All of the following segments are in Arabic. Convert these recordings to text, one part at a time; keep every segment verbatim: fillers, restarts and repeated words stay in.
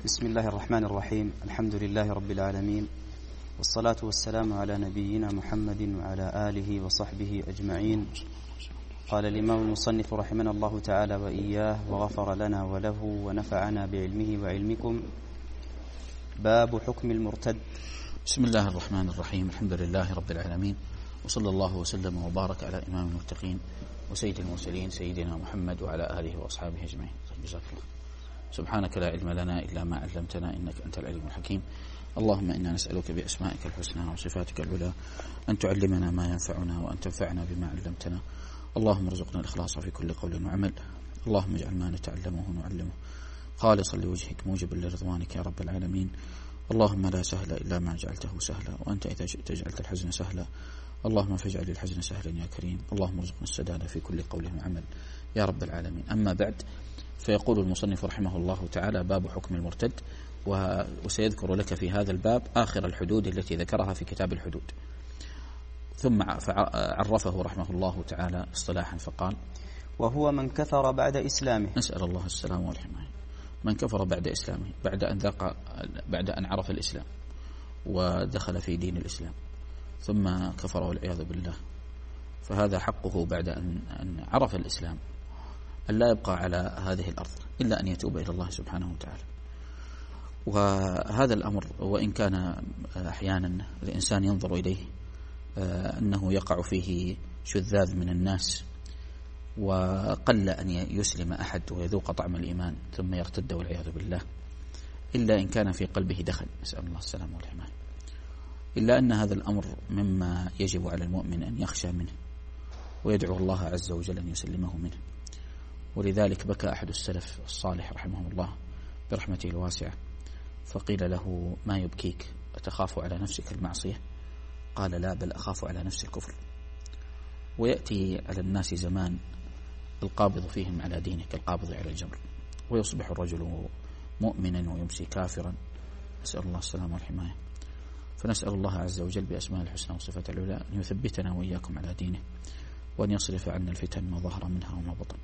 بسم الله الرحمن الرحيم. الحمد لله رب العالمين، والصلاة والسلام على نبينا محمد وعلى آله وصحبه أجمعين. قال الإمام المصنف رحمنا الله تعالى وإياه وغفر لنا وله ونفعنا بعلمه وعلمكم. باب حكم المرتد. بسم الله الرحمن الرحيم. الحمد لله رب العالمين، وصلى الله وسلم وبارك على إمام المتقين وسيد المرسلين سيدنا محمد وعلى آله وأصحابه أجمعين. جزاك الله. سبحانك لا علم لنا إلا ما علمتنا إنك أنت العليم الحكيم. اللهم إنا نسألك بأسمائك الحسنى وصفاتك العلى أن تعلمنا ما ينفعنا وأن تنفعنا بما علمتنا. اللهم ارزقنا الإخلاص في كل قول وعمل. اللهم اجعل ما نتعلمه نعلمه خالصا لوجهك موجبا لرضوانك يا رب العالمين. اللهم لا سهل إلا ما جعلته سهلا، وأنت إذا شئت جعلت الحزن سهلا. اللهم فاجعل الحزن سهلا يا كريم. اللهم ارزقنا السداد في كل قول وعمل يا رب العالمين. أما بعد، فيقول المصنف رحمه الله تعالى: باب حكم المرتد. وسيذكر لك في هذا الباب آخر الحدود التي ذكرها في كتاب الحدود، ثم عرفه رحمه الله تعالى اصطلاحا فقال: وهو من كفر بعد إسلامه. نسأل الله السلامة والحماية. من كفر بعد إسلامه، بعد أن ذاق بعد أن عرف الإسلام ودخل في دين الإسلام ثم كفر والعياذ بالله، فهذا حقه بعد أن أن عرف الإسلام أن لا يبقى على هذه الأرض إلا أن يتوب إلى الله سبحانه وتعالى. وهذا الأمر وإن كان أحيانا الإنسان ينظر إليه أنه يقع فيه شذاذ من الناس، وقل أن يسلم أحد ويذوق طعم الإيمان ثم يرتد والعياذ بالله، إلا إن كان في قلبه دخل، نسأل الله السلامة والحماية. إلا أن هذا الأمر مما يجب على المؤمن أن يخشى منه ويدعو الله عز وجل أن يسلمه منه. ولذلك بكى أحد السلف الصالح رحمه الله برحمته الواسعة، فقيل له: ما يبكيك؟ أتخاف على نفسك المعصية؟ قال: لا، بل أخاف على نفس الكفر. ويأتي على الناس زمان القابض فيهم على دينه كالقابض على الجمر، ويصبح الرجل مؤمنا ويمسي كافرا، نسأل الله السلامة والحماية. فنسأل الله عز وجل بأسماء الحسنى وصفات العلى أن يثبتنا وإياكم على دينه، وأن يصرف عنا الفتن ما ظهر منها وما بطن.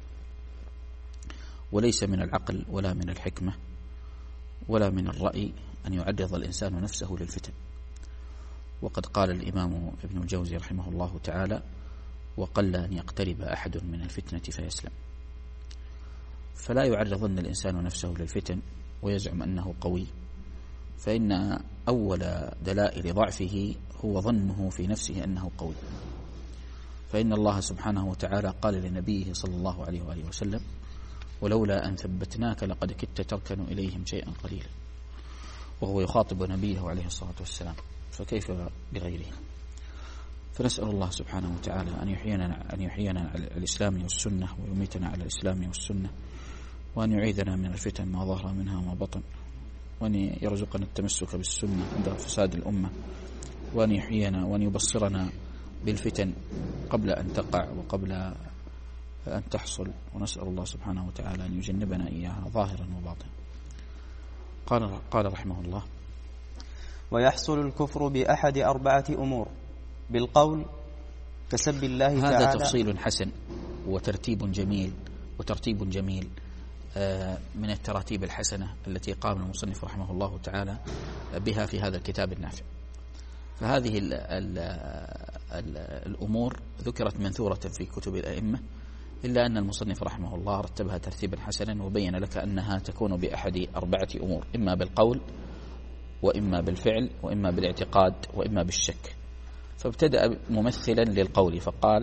وليس من العقل ولا من الحكمة ولا من الرأي أن يعرض الإنسان نفسه للفتن. وقد قال الإمام ابن الجوزي رحمه الله تعالى: وقل أن يقترب أحد من الفتنة فيسلم. فلا يعرضن الإنسان نفسه للفتن ويزعم أنه قوي، فإن أول دلائل ضعفه هو ظنه في نفسه أنه قوي. فإن الله سبحانه وتعالى قال لنبيه صلى الله عليه وآله وسلم: ولولا أن ثبتناك لقد كدت تركن إليهم شيئا قليلا. وهو يخاطب نبيه عليه الصلاة والسلام، فكيف بغيره؟ فنسأل الله سبحانه وتعالى أن يحيينا أن يحيينا على الإسلام والسنة، ويميتنا على الإسلام والسنة، وأن يعيذنا من الفتن ما ظهر منها وما بطن، وأن يرزقنا التمسك بالسنة عند فساد الأمة، وأن يحيينا وأن يبصرنا بالفتن قبل أن تقع وقبل أن تحصل. ونسأل الله سبحانه وتعالى أن يجنبنا إياها ظاهرا وباطنا. قال قال رحمه الله: ويحصل الكفر بأحد أربعة أمور: بالقول كسب الله تعالى. هذا تفصيل حسن وترتيب جميل وترتيب جميل من التراتيب الحسنة التي قام المصنف رحمه الله تعالى بها في هذا الكتاب النافع. فهذه ال ال ال الأمور ذكرت منثورة في كتب الأئمة، إلا أن المصنف رحمه الله رتبها ترتيبا حسنا وبين لك أنها تكون بأحد أربعة أمور: إما بالقول، وإما بالفعل، وإما بالاعتقاد، وإما بالشك. فابتدأ ممثلا للقول فقال: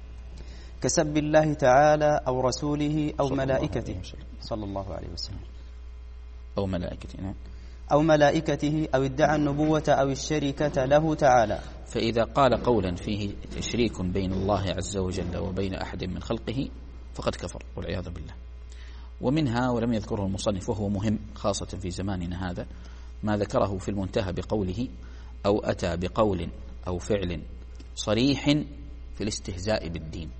كسب الله تعالى أو رسوله أو ملائكته صلى الله عليه وسلم أو ملائكته نعم أو ملائكته أو ادعى النبوة أو الشركة له تعالى. فإذا قال قولا فيه تشريك بين الله عز وجل وبين أحد من خلقه فقد كفر والعياذ بالله. ومنها، ولم يذكره المصنف وهو مهم خاصة في زماننا هذا، ما ذكره في المنتهى بقوله: أو أتى بقول أو فعل صريح في الاستهزاء بالدين.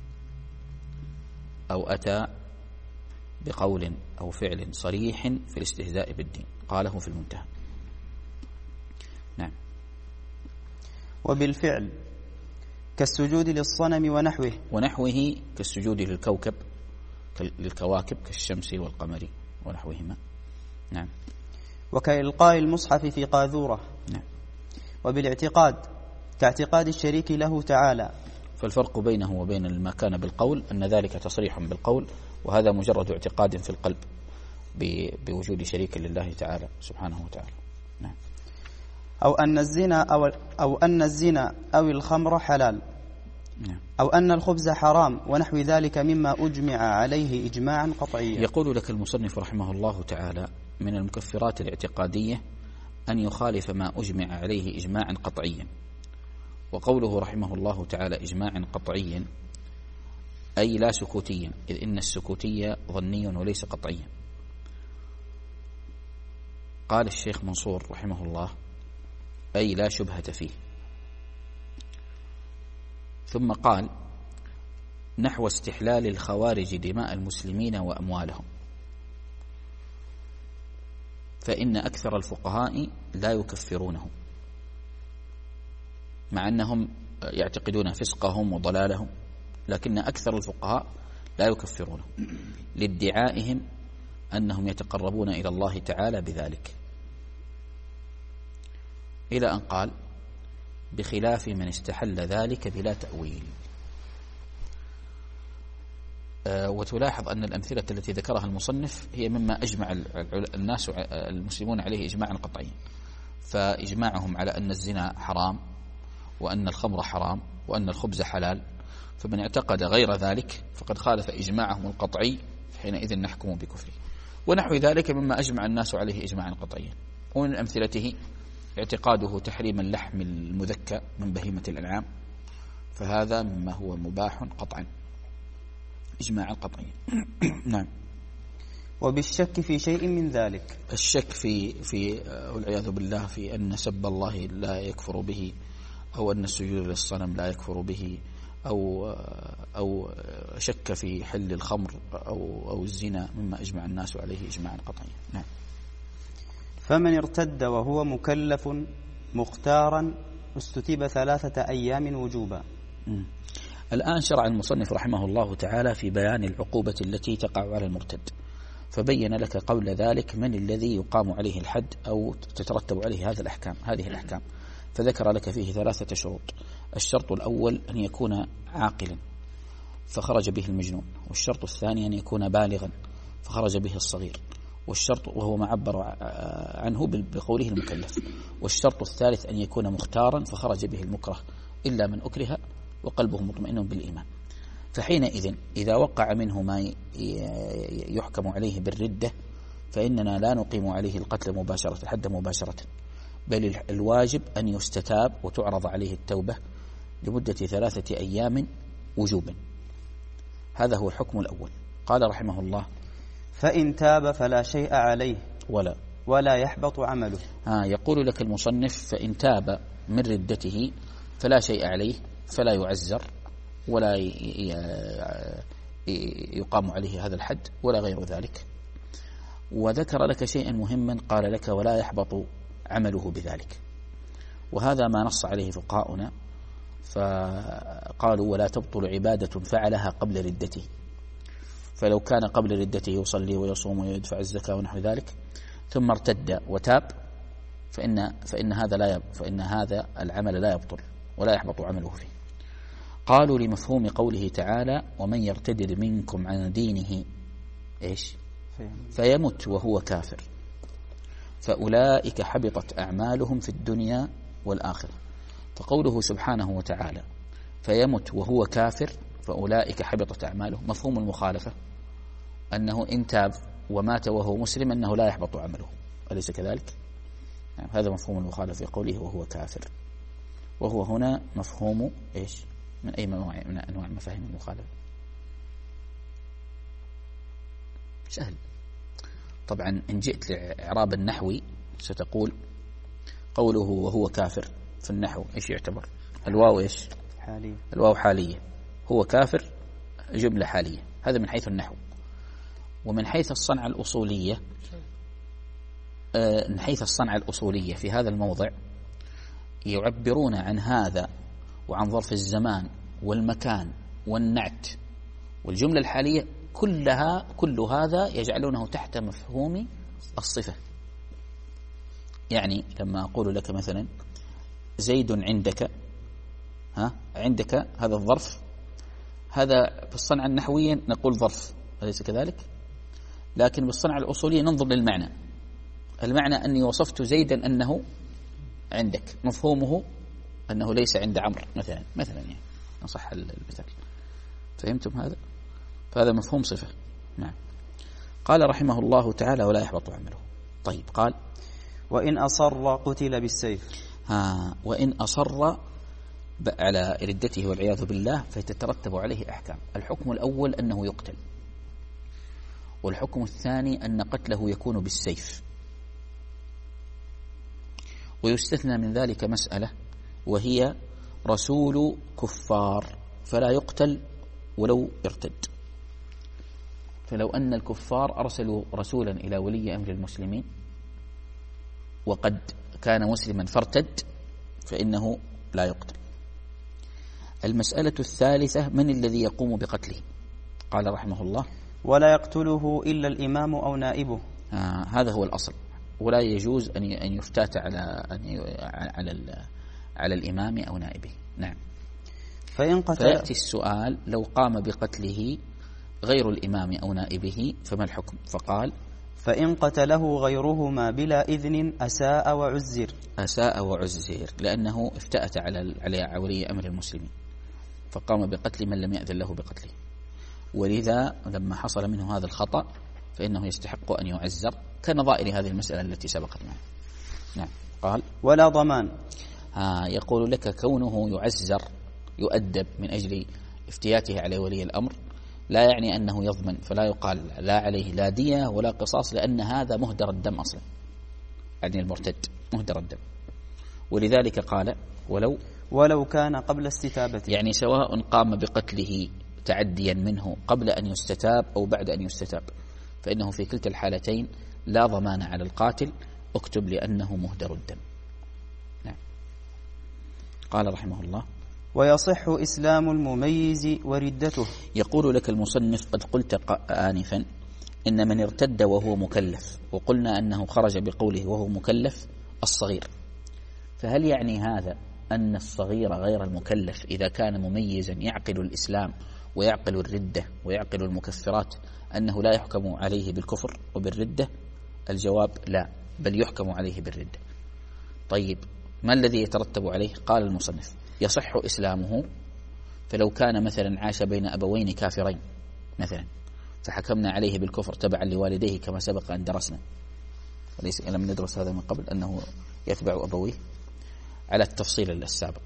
أو أتى بقول أو فعل صريح في الاستهزاء بالدين، قاله في المنتهى. نعم. وبالفعل كالسجود للصنم ونحوه ونحوه كالسجود للكوكب للكواكب كالشمس والقمر ونحوهما. نعم. وكإلقاء المصحف في قاذورة. نعم. وبالاعتقاد كاعتقاد الشريك له تعالى. فالفرق بينه وبين ما كان بالقول أن ذلك تصريح بالقول، وهذا مجرد اعتقاد في القلب بوجود شريك لله تعالى سبحانه وتعالى. نعم. أو أن الزنا أو, أو أن الزنا أو الخمر حلال. نعم. أو أن الخبز حرام ونحو ذلك مما أجمع عليه إجماعا قطعيا. يقول لك المصنف رحمه الله تعالى: من المكفرات الاعتقادية أن يخالف ما أجمع عليه إجماعا قطعيا. وقوله رحمه الله تعالى إجماعا قطعيا أي لا سكوتيا، إذ إن السكوتية ظني وليس قطعيا. قال الشيخ منصور رحمه الله: أي لا شبهة فيه. ثم قال: نحو استحلال الخوارج دماء المسلمين وأموالهم، فإن أكثر الفقهاء لا يكفرونهم، مع أنهم يعتقدون فسقهم وضلالهم، لكن أكثر الفقهاء لا يكفرونهم لادعائهم أنهم يتقربون إلى الله تعالى بذلك، إلى أن قال: بخلاف من استحل ذلك بلا تأويل. أه وتلاحظ أن الأمثلة التي ذكرها المصنف هي مما أجمع الناس المسلمون عليه إجماعا قطعيا، فإجماعهم على أن الزنا حرام وأن الخمر حرام وأن الخبز حلال، فمن اعتقد غير ذلك فقد خالف إجماعهم القطعي، حينئذ نحكم بكفره. ونحو ذلك مما أجمع الناس عليه إجماعا قطعيا. ومن أمثلته اعتقاده تحريم اللحم المذكى من بهيمة الأنعام، فهذا مما هو مباح قطعا إجماعا قطعيا. نعم. وبالشك في شيء من ذلك، الشك في في والعياذ بالله في أن سب الله لا يكفر به، أو أن السجود للصنم لا يكفر به، أو أو شك في حل الخمر أو أو الزنا، مما أجمع الناس عليه إجماعا قطعيا. نعم. فمن ارتد وهو مكلف مختارا استتب ثلاثة أيام وجوبا. م. الآن شرع المصنف رحمه الله تعالى في بيان العقوبة التي تقع على المرتد، فبين لك قبل ذلك من الذي يقام عليه الحد أو تترتب عليه هذه الأحكام هذه الأحكام فذكر لك فيه ثلاثة شروط. الشرط الأول أن يكون عاقلا فخرج به المجنون، والشرط الثاني أن يكون بالغا فخرج به الصغير، والشرط وهو ما عبر عنه بقوله المكلف، والشرط الثالث أن يكون مختارا فخرج به المكره إلا من أكره وقلبه مطمئن بالإيمان. فحينئذ إذا وقع منه ما يحكم عليه بالردة فإننا لا نقيم عليه القتل مباشرة الحد مباشرة، بل الواجب أن يستتاب وتعرض عليه التوبة لمدة ثلاثة أيام وجوبا. هذا هو الحكم الأول. قال رحمه الله: فإن تاب فلا شيء عليه ولا ولا يحبط عمله. ها يقول لك المصنف: فإن تاب من ردته فلا شيء عليه، فلا يعزر ولا يقام عليه هذا الحد ولا غير ذلك. وذكر لك شيئا مهما، قال لك: ولا يحبط عمله بذلك، وهذا ما نص عليه فقهاؤنا، فقالوا: ولا تبطل عبادة فعلها قبل ردته، فلو كان قبل ردته يصلي ويصوم ويدفع الزكاة ونحو ذلك ثم ارتد وتاب فإن فإن هذا لا يب فإن هذا العمل لا يبطل ولا يحبط عمله فيه. قالوا: لمفهوم قوله تعالى: ومن يرتد منكم عن دينه إيش فيمت وهو كافر فأولئك حبطت أعمالهم في الدنيا والآخرة. فقوله سبحانه وتعالى فيمت وهو كافر فأولئك حبطت أعمالهم، مفهوم المخالفة أنه إن تاب ومات وهو مسلم أنه لا يحبط عمله، أليس كذلك؟ يعني هذا مفهوم المخالفة في قوله وهو كافر، وهو هنا مفهوم إيش؟ من أي نوع من أنواع مفاهيم المخالفة؟ سهل طبعا. إن جئت لإعراب النحوي ستقول قوله وهو كافر في النحو إيش يعتبر؟ الواو إيش؟ حالية. الواو حالية، هو كافر جملة حالية، هذا من حيث النحو. ومن حيث الصنعة الأصولية من حيث الصنعة الأصولية في هذا الموضع يعبرون عن هذا وعن ظرف الزمان والمكان والنعت والجملة الحالية كلها، كل هذا يجعلونه تحت مفهوم الصفة. يعني لما أقول لك مثلا زيد عندك، ها عندك هذا الظرف، هذا في الصنعة النحوية نقول ظرف، أليس كذلك؟ لكن بالصنعة الأصولية ننظر للمعنى. المعنى أني وصفت زيدا أنه عندك، مفهومه أنه ليس عند عمرو مثلا مثلا يعني إن صح المثال. فهمتم هذا؟ فهذا مفهوم صفة. نعم. قال رحمه الله تعالى: ولا يحبط عمله. طيب، قال: وإن أصر قتل بالسيف. ها وإن أصر على ردته والعياذ بالله فتترتب عليه أحكام. الحكم الأول أنه يقتل، والحكم الثاني أن قتله يكون بالسيف. ويستثنى من ذلك مسألة، وهي رسول كفار فلا يقتل ولو ارتد. فلو أن الكفار أرسلوا رسولا إلى ولي أمر المسلمين وقد كان مسلما فارتد فإنه لا يقتل. المسألة الثالثة: من الذي يقوم بقتله؟ قال رحمه الله: ولا يقتله إلا الإمام أو نائبه. آه هذا هو الأصل، ولا يجوز أن أن يفتات على أن على على الإمام أو نائبه. نعم. فإن قتل فيأتي السؤال: لو قام بقتله غير الإمام أو نائبه فما الحكم؟ فقال: فإن قتله غيرهما بلا إذن أساء وعزر. أساء وعزر، لأنه افتأت على على ولي أمر المسلمين فقام بقتل من لم يأذن له بقتله، ولذا لما حصل منه هذا الخطأ فإنه يستحق أن يعزر كنظائر هذه المسألة التي سبقت معه. نعم. قال: ولا ضمان. ها يقول لك كونه يعزر يؤدب من أجل افتياته على ولي الأمر لا يعني أنه يضمن، فلا يقال لا عليه لا دية ولا قصاص، لأن هذا مهدر الدم أصلا، يعني المرتد مهدر الدم. ولذلك قال: ولو ولو كان قبل استتابته، يعني سواء قام بقتله تعديا منه قبل أن يستتاب أو بعد أن يستتاب، فإنه في كلتا الحالتين لا ضمان على القاتل، اكتب لأنه مهدر الدم. نعم. قال رحمه الله: ويصح إسلام المميز وردته. يقول لك المصنف: قد قلت آنفا إن من ارتد وهو مكلف، وقلنا أنه خرج بقوله وهو مكلف الصغير، فهل يعني هذا أن الصغير غير المكلف إذا كان مميزا يعقل الإسلام ويعقل الردة ويعقل المكفرات أنه لا يحكم عليه بالكفر وبالردة؟ الجواب: لا، بل يحكم عليه بالردة. طيب، ما الذي يترتب عليه؟ قال المصنف: يصح إسلامه، فلو كان مثلا عاش بين أبوين كافرين مثلا فحكمنا عليه بالكفر تبعا لوالديه كما سبق أن درسنا، وليس لم ندرس هذا من قبل أنه يتبع أبويه على التفصيل السابق،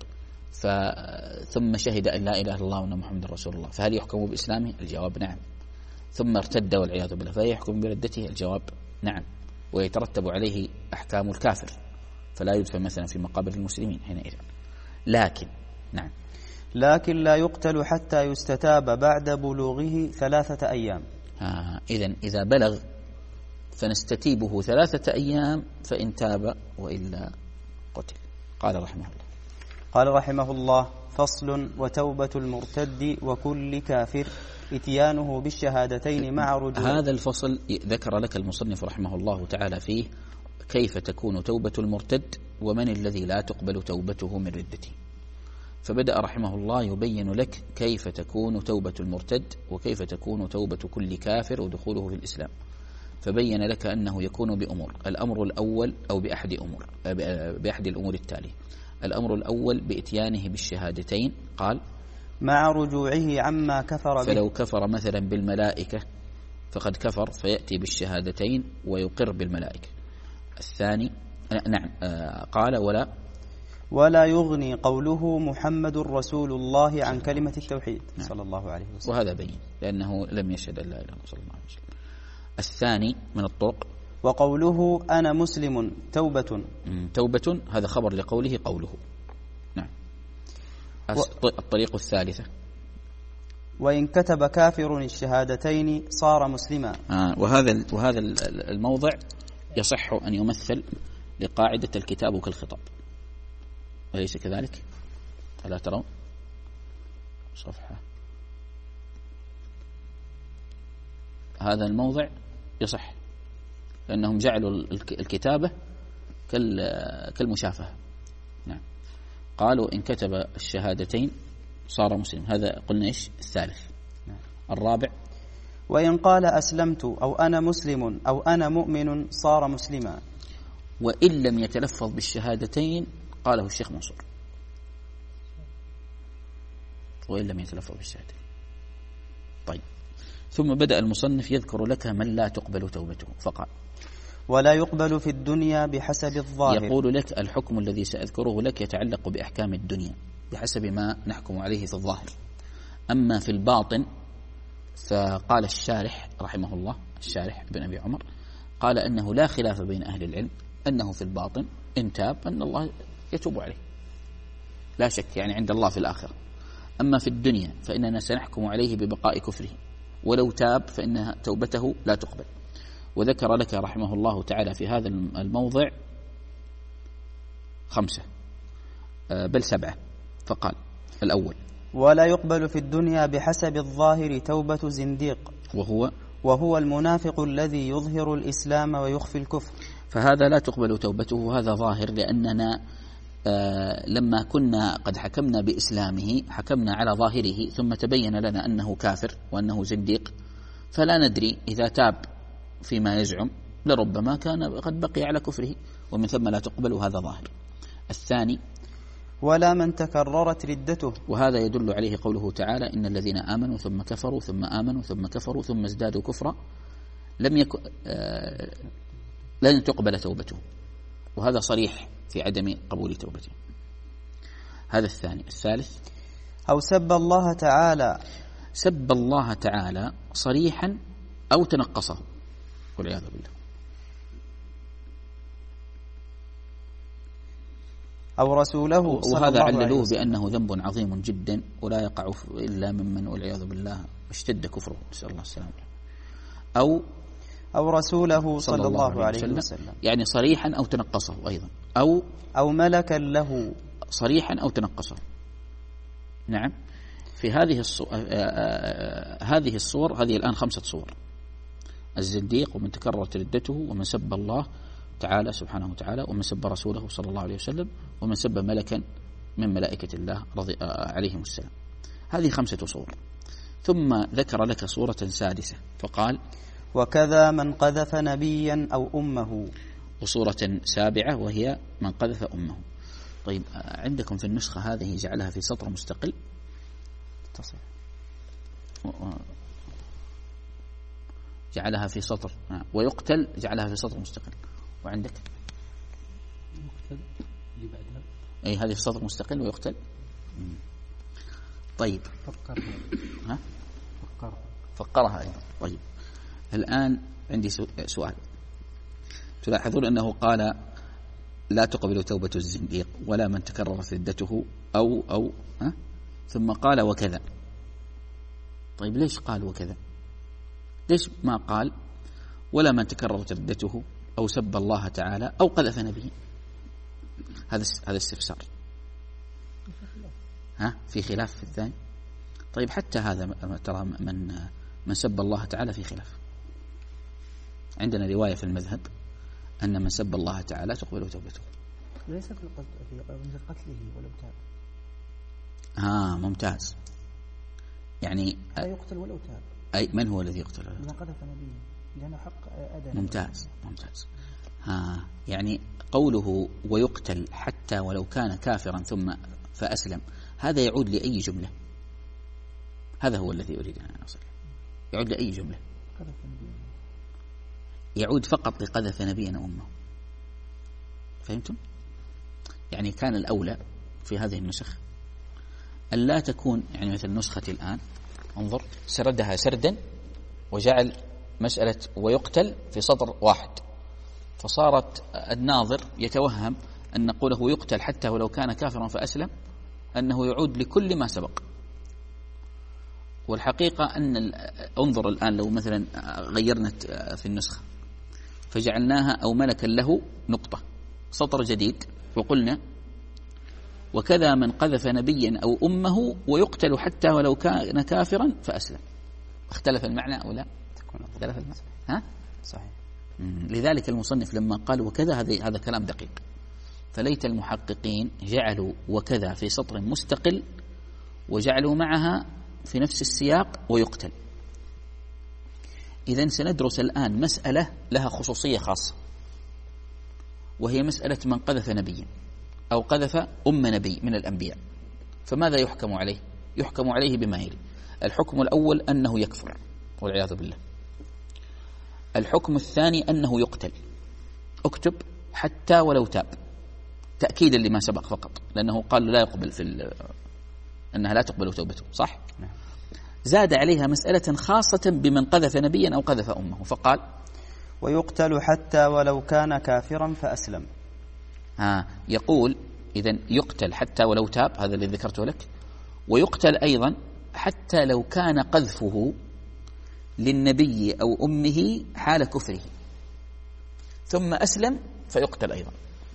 ثم شهد أن لا إله إلا الله وأن محمد رسول الله، فهل يحكم بإسلامه؟ الجواب: نعم. ثم ارتد والعياذ بالله، فهل يحكم بردته؟ الجواب: نعم. ويترتب عليه أحكام الكافر، فلا يدفن مثلا في مقابر المسلمين حينئذ. لكن نعم لكن لا يقتل حتى يستتاب بعد بلوغه ثلاثة أيام. آه إذن إذا بلغ فنستتيبه ثلاثة أيام، فإن تاب وإلا قتل. قال رحمه الله: قال رحمه الله: فصل: وتوبة المرتد وكل كافر اتيانه بالشهادتين مع رجوع. هذا الفصل ذكر لك المصنف رحمه الله تعالى فيه كيف تكون توبة المرتد ومن الذي لا تقبل توبته من ردته. فبدأ رحمه الله يبين لك كيف تكون توبة المرتد وكيف تكون توبة كل كافر ودخوله في الإسلام، فبين لك أنه يكون بأمور. الأمر الأول أو بأحد أمور بأحد الأمور التالية: الأمر الأول بإتيانه بالشهادتين، قال: مع رجوعه عما كفر به. فلو كفر مثلا بالملائكة فقد كفر فيأتي بالشهادتين ويقر بالملائكة. الثاني نعم قال: ولا ولا يغني قوله محمد رسول الله عن كلمة التوحيد. نعم. صلى الله عليه وسلم. وهذا بين لأنه لم يشهد أن لا إله إلا الله صلى الله عليه وسلم. الثاني من الطرق: وقوله أنا مسلم توبة. توبة هذا خبر لقوله قوله. نعم. و... الطريق الثالثة: وإن كتب كافر الشهادتين صار مسلما. آه وهذا وهذا الموضع يصح أن يمثل لقاعدة الكتاب كالخطاب، أليس كذلك؟ ألا ترون؟ صفحة هذا الموضع يصح، لأنهم جعلوا الكتابة كالمشافهة. نعم. قالوا إن كتب الشهادتين صار مسلم. هذا قلنا إيش الثالث. نعم. الرابع وإن قال أسلمت أو أنا مسلم أو أنا مؤمن صار مسلما. وإن لم يتلفظ بالشهادتين قاله الشيخ منصور. وإن لم يتلفظ بالشهادتين. طيب. ثم بدأ المصنف يذكر لك من لا تقبل توبته فقال ولا يقبل في الدنيا بحسب الظاهر. يقول لك الحكم الذي سأذكره لك يتعلق بأحكام الدنيا بحسب ما نحكم عليه في الظاهر. أما في الباطن فقال الشارح رحمه الله الشارح ابن أبي عمر قال أنه لا خلاف بين أهل العلم أنه في الباطن إن تاب أن الله يتوب عليه لا شك، يعني عند الله في الآخرة. أما في الدنيا فإننا سنحكم عليه ببقاء كفره، ولو تاب فإن توبته لا تقبل. وذكر لك رحمه الله تعالى في هذا الموضع خمسة بل سبعة. فقال الأول ولا يقبل في الدنيا بحسب الظاهر توبة زنديق وهو وهو المنافق الذي يظهر الإسلام ويخفي الكفر. فهذا لا تقبل توبته، هذا ظاهر، لأننا آه لما كنا قد حكمنا بإسلامه حكمنا على ظاهره ثم تبين لنا أنه كافر وأنه زنديق، فلا ندري إذا تاب فيما يزعم لربما كان قد بقي على كفره، ومن ثم لا تقبل، هذا ظاهر. الثاني ولا من تكررت ردته، وهذا يدل عليه قوله تعالى إن الذين آمنوا ثم كفروا ثم آمنوا ثم كفروا ثم ازدادوا كفرا لم يكن آه لن تقبل توبته، وهذا صريح في عدم قبول توبته. هذا الثاني. الثالث أو سب الله تعالى، سب الله تعالى صريحا أو تنقصه والعياذ بالله، أو رسوله، وهذا عللوه بأنه ذنب عظيم جدا ولا يقع إلا ممن والعياذ بالله اشتد كفره، نسأل الله السلامة. أو أو رسوله صلى الله عليه وسلم، يعني صريحا أو تنقصه أيضا، أو أو ملكا له صريحا أو تنقصه. نعم. في هذه الصور هذه الصور هذه الآن خمسة صور: الزنديق، ومن تكررت ردته، ومن سب الله تعالى سبحانه وتعالى، ومن سب رسوله صلى الله عليه وسلم، ومن سب ملكا من ملائكة الله رضي عليهم السلام. هذه خمسة صور. ثم ذكر لك صورة سادسة فقال وكذا من قذف نبيا أو أمه، وصورة سابعة وهي من قذف أمه. طيب عندكم في النسخة هذه جعلها في سطر مستقل تصل. جعلها في سطر ويقتل جعلها في سطر مستقل، وعندك يقتل اللي بعدها أي هذه في سطر مستقل ويقتل. طيب فكرها ها فكرها فقرها أيضا. طيب الآن عندي سؤال. تلاحظون أنه قال لا تقبل توبة الزنديق ولا من تكررت ردته أو أو ها؟ ثم قال وكذا. طيب ليش قال وكذا؟ ليش ما قال ولا من تكررت ردته أو سب الله تعالى أو قذف نبيه؟ هذا هذا استفسار. ها في خلاف في الثاني. طيب حتى هذا ترى من من سب الله تعالى في خلاف. عندنا رواية في المذهب أن من سب الله تعالى تقبل توبته. ليس في قتله ولو تاب. ها ممتاز. يعني لا يقتل ولو تاب. أي من هو الذي يقتل؟ من قذف نبيه لأنه حق أدنى. ممتاز ممتاز. ها يعني قوله ويقتل حتى ولو كان كافرا ثم فأسلم، هذا يعود لأي جملة؟ هذا هو الذي أريد أن أصل. يعود لأي جملة؟ قذف نبيه. يعود فقط لقذف نبينا أمه. فهمتم؟ يعني كان الأولى في هذه النسخ أن لا تكون، يعني مثل نسختي الآن انظر سردها سردا وجعل مسألة ويقتل في سطر واحد، فصارت الناظر يتوهم أن نقوله يقتل حتى ولو كان كافرا فأسلم أنه يعود لكل ما سبق. والحقيقة أن انظر الآن لو مثلا غيرنا في النسخة فجعلناها أو ملكا له نقطة سطر جديد وقلنا وكذا من قذف نبيا أو أمه ويقتل حتى ولو كان كافرا فأسلم. اختلف المعنى أو لا؟ تكون اختلف المعنى. ها؟ صحيح. لذلك المصنف لما قال وكذا هذا هذا كلام دقيق، فليت المحققين جعلوا وكذا في سطر مستقل وجعلوا معها في نفس السياق ويقتل. إذن سندرس الآن مسألة لها خصوصية خاصة، وهي مسألة من قذف نبيا أو قذف أم نبي من الأنبياء، فماذا يحكم عليه؟ يحكم عليه بما يلي: الحكم الأول أنه يكفر والعياذ بالله. الحكم الثاني أنه يقتل. اكتب حتى ولو تاب، تأكيدا لما سبق فقط، لأنه قال لا يقبل في أنها لا تقبل توبته، صح؟ زاد عليها مسألة خاصة بمن قذف نبيا أو قذف أمه، فقال ويقتل حتى ولو كان كافرا فأسلم. ها يقول إذن يقتل حتى ولو تاب، هذا الذي ذكرته لك، ويقتل أيضا حتى لو كان قذفه للنبي أو أمه حال كفره ثم أسلم فيقتل أيضا.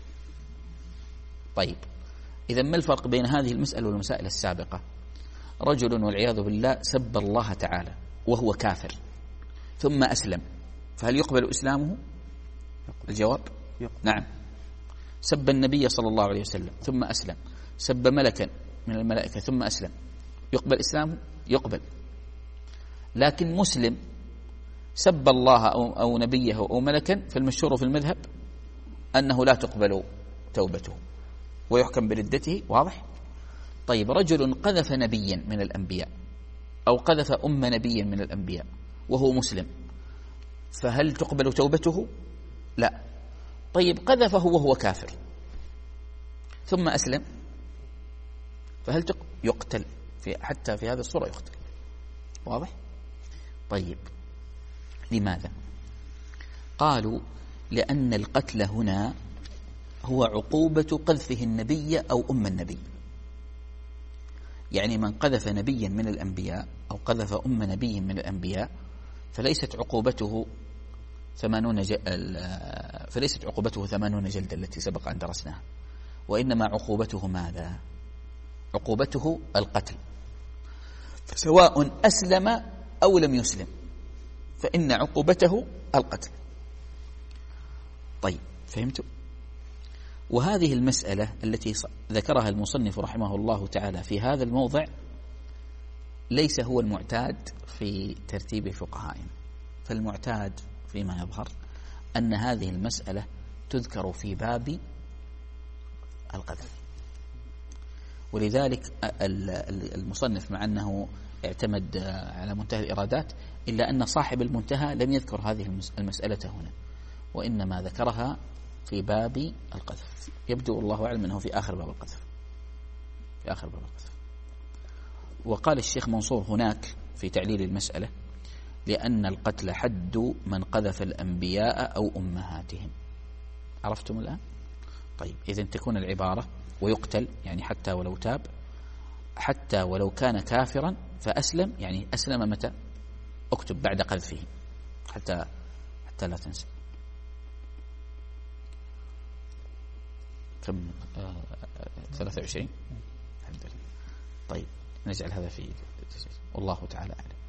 طيب إذن ما الفرق بين هذه المسألة والمسائل السابقة؟ رجل والعياذ بالله سب الله تعالى وهو كافر ثم أسلم، فهل يقبل إسلامه؟ الجواب يقبل. نعم. سب النبي صلى الله عليه وسلم ثم أسلم، سب ملكا من الملائكة ثم أسلم، يقبل إسلامه؟ يقبل. لكن مسلم سب الله أو, أو نبيه أو ملكا، فالمشهور في المذهب أنه لا تقبل توبته ويحكم بردته. واضح؟ طيب رجل قذف نبيا من الأنبياء أو قذف أم نبي من الأنبياء وهو مسلم، فهل تقبل توبته؟ لا. طيب قذفه وهو كافر ثم أسلم، فهل يقتل؟ في حتى في هذه الصورة يقتل. واضح؟ طيب لماذا؟ قالوا لأن القتل هنا هو عقوبة قذفه النبي أو أم النبي. يعني من قذف نبيا من الأنبياء أو قذف أم نبي من الأنبياء فليست عقوبته ثمانون جل فليست عقوبته ثمانون جلدة التي سبق أن درسناها، وإنما عقوبته ماذا؟ عقوبته القتل، فسواء أسلم أو لم يسلم فإن عقوبته القتل. طيب فهمتوا؟ وهذه المسألة التي ذكرها المصنف رحمه الله تعالى في هذا الموضع ليس هو المعتاد في ترتيب فقهائنا، فالمعتاد فيما يظهر أن هذه المسألة تذكر في باب القذف. ولذلك المصنف مع أنه اعتمد على منتهى الإرادات إلا أن صاحب المنتهى لم يذكر هذه المسألة هنا، وإنما ذكرها في باب القذف. يبدو الله أعلم أنه في آخر باب القذف، في آخر باب القذف. وقال الشيخ منصور هناك في تعليل المسألة لأن القتل حد من قذف الأنبياء أو أمهاتهم. عرفتم الآن؟ طيب إذن تكون العبارة ويقتل يعني حتى ولو تاب، حتى ولو كان كافرا فأسلم، يعني أسلم متى؟ اكتب بعد قذفه حتى حتى لا تنسى. كم؟ آه ثلاثة وعشرين. الحمد لله. طيب نجعل هذا في والله تعالى أعلم.